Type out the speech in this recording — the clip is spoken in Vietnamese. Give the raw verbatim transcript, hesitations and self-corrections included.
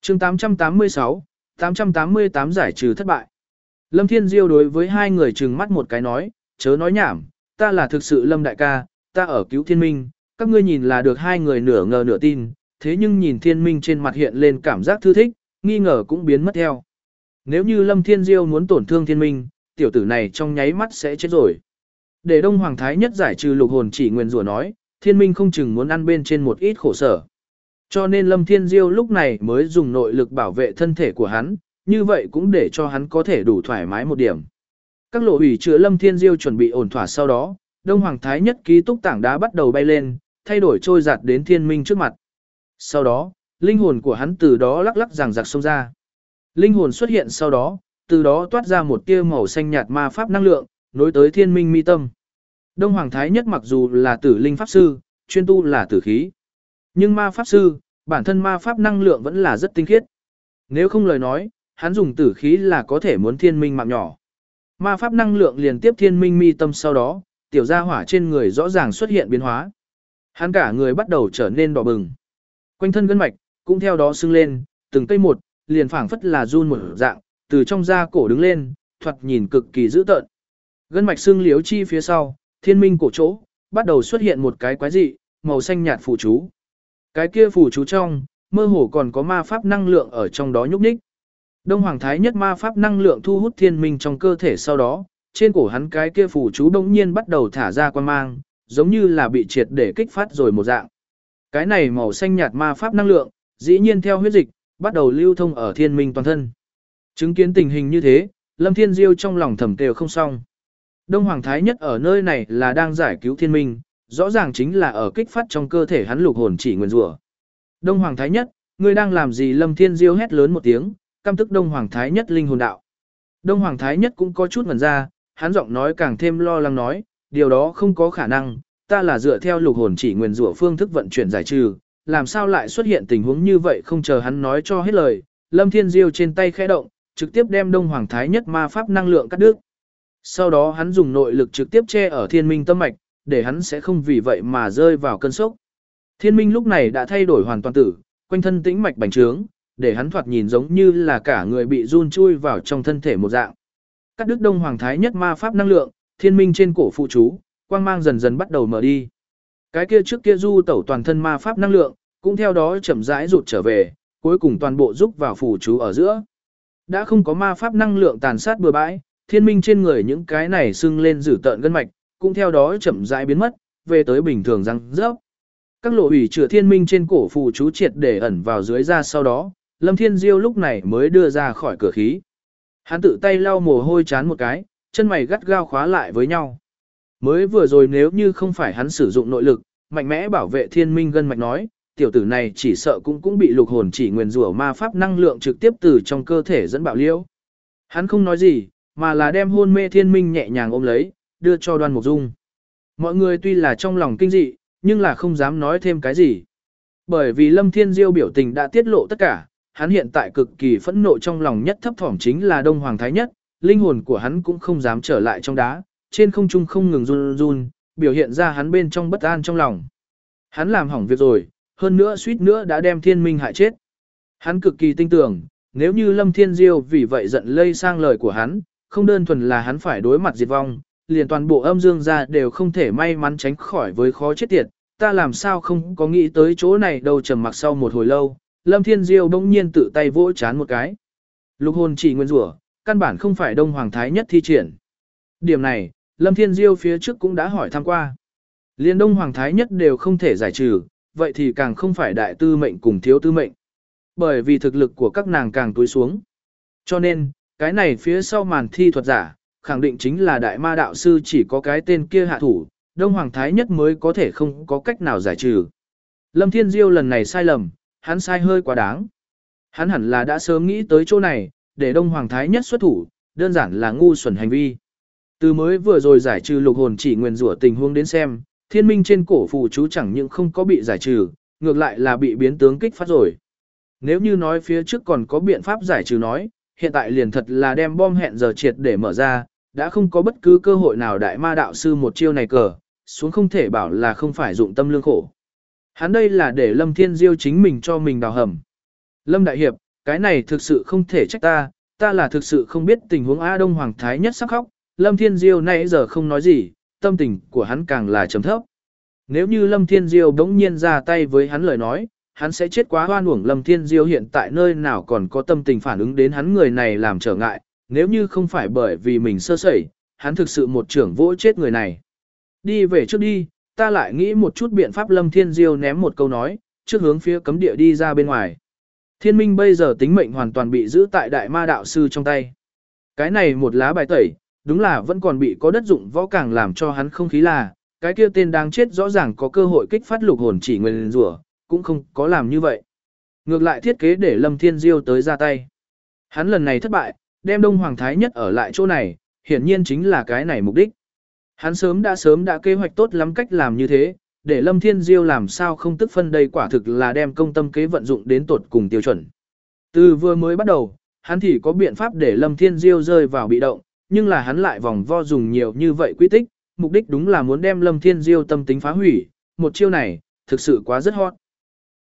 chương tám trăm tám mươi sáu, tám trăm tám mươi tám giải trừ thất bại. Lâm Thiên Diêu đối với hai người trừng mắt một cái nói, chớ nói nhảm, ta là thực sự Lâm đại ca, ta ở cứu thiên minh, các ngươi nhìn là được hai người nửa ngờ nửa tin, thế nhưng nhìn thiên minh trên mặt hiện lên cảm giác thư thích, nghi ngờ cũng biến mất theo. Nếu như Lâm Thiên Diêu muốn tổn thương thiên minh, tiểu tử này trong nháy mắt sẽ chết rồi. Để Đông Hoàng Thái Nhất giải trừ lục hồn chỉ nguyên rủa nói, thiên minh không chừng muốn ăn bên trên một ít khổ sở. Cho nên Lâm Thiên Diêu lúc này mới dùng nội lực bảo vệ thân thể của hắn, như vậy cũng để cho hắn có thể đủ thoải mái một điểm. Các lộ ủy chữa Lâm Thiên Diêu chuẩn bị ổn thỏa sau đó, Đông Hoàng Thái Nhất ký túc tảng đá bắt đầu bay lên, thay đổi trôi giạt đến thiên minh trước mặt. Sau đó, linh hồn của hắn từ đó lắc lắc ràng rạc xông ra. Linh hồn xuất hiện sau đó, từ đó toát ra một tia màu xanh nhạt ma pháp năng lượng, nối tới thiên minh mi tâm. Đông Hoàng Thái Nhất mặc dù là tử linh pháp sư, chuyên tu là tử khí. Nhưng ma pháp sư, bản thân ma pháp năng lượng vẫn là rất tinh khiết. Nếu không lời nói, hắn dùng tử khí là có thể muốn thiên minh mạng nhỏ. Ma pháp năng lượng liền tiếp thiên minh mi tâm sau đó, tiểu gia hỏa trên người rõ ràng xuất hiện biến hóa. Hắn cả người bắt đầu trở nên đỏ bừng. Quanh thân gân mạch, cũng theo đó sưng lên, từng cây một, liền phảng phất là run một dạng, từ trong da cổ đứng lên, thoạt nhìn cực kỳ dữ tợn. Gân mạch xương liếu chi phía sau, thiên minh cổ chỗ, bắt đầu xuất hiện một cái quái dị, màu xanh nhạt phù chú. Cái kia phù chú trong, mơ hồ còn có ma pháp năng lượng ở trong đó nhúc nhích. Đông Hoàng Thái Nhất ma pháp năng lượng thu hút thiên minh trong cơ thể sau đó, trên cổ hắn cái kia phù chú bỗng nhiên bắt đầu thả ra quang mang, giống như là bị triệt để kích phát rồi một dạng. Cái này màu xanh nhạt ma pháp năng lượng, dĩ nhiên theo huyết dịch, bắt đầu lưu thông ở thiên minh toàn thân. Chứng kiến tình hình như thế, Lâm Thiên Diêu trong lòng thầm kêu không xong. Đông Hoàng Thái Nhất ở nơi này là đang giải cứu thiên minh, rõ ràng chính là ở kích phát trong cơ thể hắn lục hồn chỉ nguyên rủa. Đông Hoàng Thái Nhất, ngươi đang làm gì? Lâm Thiên Diêu hét lớn một tiếng, căm tức Đông Hoàng Thái Nhất linh hồn đạo. Đông Hoàng Thái Nhất cũng có chút ngẩn ra, hắn giọng nói càng thêm lo lắng nói, điều đó không có khả năng, ta là dựa theo lục hồn chỉ nguyên rủa phương thức vận chuyển giải trừ, làm sao lại xuất hiện tình huống như vậy? Không chờ hắn nói cho hết lời, Lâm Thiên Diêu trên tay khẽ động, trực tiếp đem Đông Hoàng Thái Nhất ma pháp năng lượng cắt đứt. Sau đó hắn dùng nội lực trực tiếp che ở thiên minh tâm mạch, để hắn sẽ không vì vậy mà rơi vào cơn sốc. Thiên minh lúc này đã thay đổi hoàn toàn tử, quanh thân tĩnh mạch bành trướng, để hắn thoạt nhìn giống như là cả người bị run chui vào trong thân thể một dạng. Cắt đứt Đông Hoàng Thái Nhất ma pháp năng lượng, thiên minh trên cổ phụ chú, quang mang dần dần bắt đầu mở đi. Cái kia trước kia du tẩu toàn thân ma pháp năng lượng, cũng theo đó chậm rãi rụt trở về, cuối cùng toàn bộ rúc vào phụ chú ở giữa. Đã không có ma pháp năng lượng tàn sát bừa bãi, thiên minh trên người những cái này sưng lên dữ tợn gân mạch, cũng theo đó chậm rãi biến mất, về tới bình thường răng rớp. Các lộ ủy chữa thiên minh trên cổ phù chú triệt để ẩn vào dưới da sau đó, Lâm Thiên Diêu lúc này mới đưa ra khỏi cửa khí. Hắn tự tay lau mồ hôi chán một cái, chân mày gắt gao khóa lại với nhau. Mới vừa rồi nếu như không phải hắn sử dụng nội lực, mạnh mẽ bảo vệ thiên minh gân mạch nói, tiểu tử này chỉ sợ cũng cũng bị lục hồn chỉ nguyên rủa ma pháp năng lượng trực tiếp từ trong cơ thể dẫn bạo liễu. Hắn không nói gì, mà là đem hôn mê thiên minh nhẹ nhàng ôm lấy, đưa cho Đoan Mục Dung. Mọi người tuy là trong lòng kinh dị, nhưng là không dám nói thêm cái gì. Bởi vì Lâm Thiên Diêu biểu tình đã tiết lộ tất cả, hắn hiện tại cực kỳ phẫn nộ, trong lòng nhất thấp thỏm chính là Đông Hoàng Thái Nhất, linh hồn của hắn cũng không dám trở lại trong đá, trên không trung không ngừng run run, biểu hiện ra hắn bên trong bất an trong lòng. Hắn làm hỏng việc rồi, hơn nữa suýt nữa đã đem thiên minh hại chết. Hắn cực kỳ tin tưởng, nếu như Lâm Thiên Diêu vì vậy giận lây sang lời của hắn, không đơn thuần là hắn phải đối mặt diệt vong, liền toàn bộ âm dương gia đều không thể may mắn tránh khỏi với khó chết tiệt. Ta làm sao không có nghĩ tới chỗ này đâu. Trầm mặc sau một hồi lâu, Lâm Thiên Diêu bỗng nhiên tự tay vỗ chán một cái. Lục hồn chỉ nguyên rủa, căn bản không phải Đông Hoàng Thái Nhất thi triển. Điểm này, Lâm Thiên Diêu phía trước cũng đã hỏi thăm qua. Liên Đông Hoàng Thái Nhất đều không thể giải trừ, vậy thì càng không phải đại tư mệnh cùng thiếu tư mệnh. Bởi vì thực lực của các nàng càng túi xuống. Cho nên, cái này phía sau màn thi thuật giả, khẳng định chính là đại ma đạo sư, chỉ có cái tên kia hạ thủ, Đông Hoàng Thái Nhất mới có thể không có cách nào giải trừ. Lâm Thiên Diêu lần này sai lầm, hắn sai hơi quá đáng. Hắn hẳn là đã sớm nghĩ tới chỗ này, để Đông Hoàng Thái Nhất xuất thủ, đơn giản là ngu xuẩn hành vi. Từ mới vừa rồi giải trừ lục hồn chỉ nguyên rủa tình huống đến xem, thiên minh trên cổ phù chú chẳng những không có bị giải trừ, ngược lại là bị biến tướng kích phát rồi. Nếu như nói phía trước còn có biện pháp giải trừ nói, hiện tại liền thật là đem bom hẹn giờ triệt để mở ra, đã không có bất cứ cơ hội nào đại ma đạo sư một chiêu này cờ, xuống không thể bảo là không phải dụng tâm lương khổ. Hắn đây là để Lâm Thiên Diêu chính mình cho mình đào hầm. Lâm Đại Hiệp, Cái này thực sự không thể trách ta, ta là thực sự không biết tình huống A Đông Hoàng Thái Nhất sắp khóc, Lâm Thiên Diêu nãy giờ không nói gì, tâm tình của hắn càng là trầm thấp. Nếu như Lâm Thiên Diêu đống nhiên ra tay với hắn lời nói, hắn sẽ chết quá hoan uổng. Lâm Thiên Diêu hiện tại nơi nào còn có tâm tình phản ứng đến hắn người này làm trở ngại, nếu như không phải bởi vì mình sơ sẩy, hắn thực sự một trưởng vỗ chết người này. Đi về trước đi, ta lại nghĩ một chút biện pháp. Lâm Thiên Diêu ném một câu nói, trước hướng phía cấm địa đi ra bên ngoài. Thiên Minh bây giờ tính mệnh hoàn toàn bị giữ tại đại ma đạo sư trong tay. Cái này một lá bài tẩy, đúng là vẫn còn bị có đất dụng võ càng làm cho hắn không khí là, cái kia tên đang chết rõ ràng có cơ hội kích phát lục hồn chỉ nguyên rủa, cũng không có làm như vậy. Ngược lại thiết kế để Lâm Thiên Diêu tới ra tay. Hắn lần này thất bại, đem Đông Hoàng Thái Nhất ở lại chỗ này, hiển nhiên chính là cái này mục đích. Hắn sớm đã sớm đã kế hoạch tốt lắm cách làm như thế, để Lâm Thiên Diêu làm sao không tức phân đây quả thực là đem công tâm kế vận dụng đến tột cùng tiêu chuẩn. Từ vừa mới bắt đầu, hắn thì có biện pháp để Lâm Thiên Diêu rơi vào bị động, nhưng là hắn lại vòng vo dùng nhiều như vậy quy tích, mục đích đúng là muốn đem Lâm Thiên Diêu tâm tính phá hủy, một chiêu này, thực sự quá rất hot.